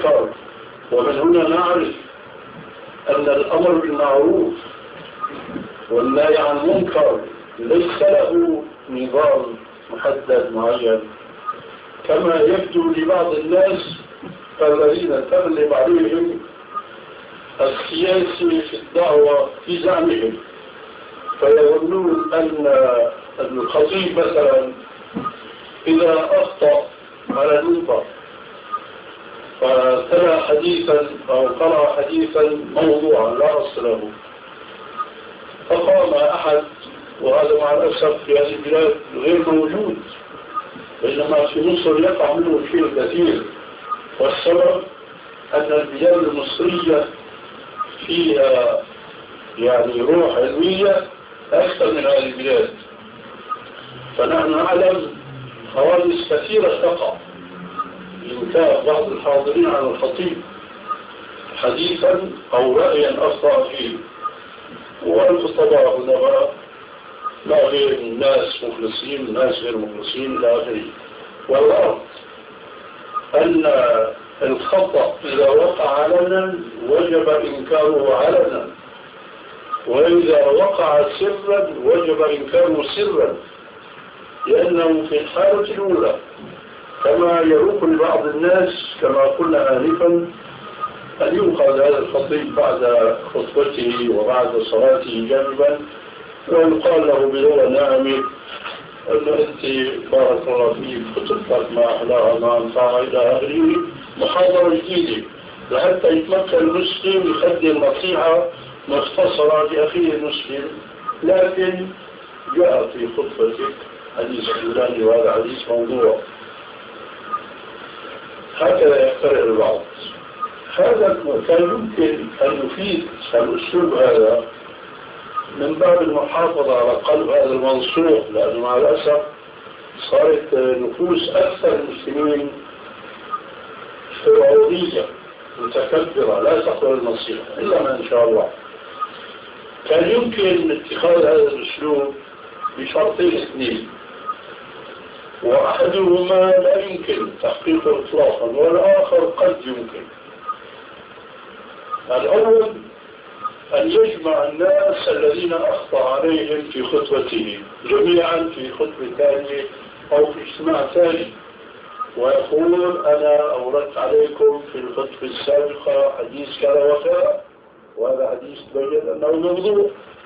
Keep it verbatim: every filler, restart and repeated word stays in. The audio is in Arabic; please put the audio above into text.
المنكر. ومن هنا نعرف أن الأمر بالمعروف والنهي عن المنكر ليس له نظام محدد معين، كما يبدو لبعض الناس الذين تغلب عليهم السياسي في الدعوة في زعمهم، فيظنون أن الخطيب مثلا إذا أخطأ على المنبر فتلا حديثا أو قرأ حديثا موضوعا لا أصل له، فقام أحد، وهذا مع الأسف في هذه البلاد غير موجود، بينما في مصر يقع منه شيء كثير. والسبب أن البلاد المصرية فيها يعني روح علمية أكثر من هذه البلاد، فنحن نعلم حوادث كثيرة تقع لإنكار بعض الحاضرين على الخطيب حديثا أو رأيا أخطأ فيه، والخطباء هنا لا غير ناس مخلصين ناس غير مخلصين إلى آخره. والأرض أن الخطأ إذا وقع علنا وجب إنكاره علنا، وإذا وقع سرا وجب إنكاره سرا، لأنه في الحالة الأولى كما يروق لبعض الناس كما قلنا آنفا أن يؤخذ هذا الخطيب بعد خطبته وبعد صلاته جانبا ويقال له بلغة ناعمة أن أنت بارك الله فيك خطبتك ما أحلاها ما أنفعها إلى آخره، محاضرة جديدة لحتى يتمكن المسلم يقدم نصيحة مختصرة لأخيه المسلم. لكن جاء في خطبتك حديث فلاني وهذا حديث موضوع، هكذا يقترح البعض. هذا كان يمكن أن يفيد الأسلوب هذا من باب المحافظة على قلب هذا المنصوح، لأنه مع الأسف صارت نفوس أكثر المسلمين فرعونية متكبرة لا تقبل النصيحة إلا ما إن شاء الله. كان يمكن اتخاذ هذا الأسلوب بشرطين اثنين، وأحدهما لا يمكن تحقيقه إطلاقا والآخر قد يمكن. الأول أن يجمع الناس الذين أخطأ عليهم في خطبته جميعا في خطبة ثانية أو في اجتماع ثاني، ويقول أنا أوردت عليكم في الخطبة السابقة حديث كذا وكذا، وهذا حديث بين أنه موضوع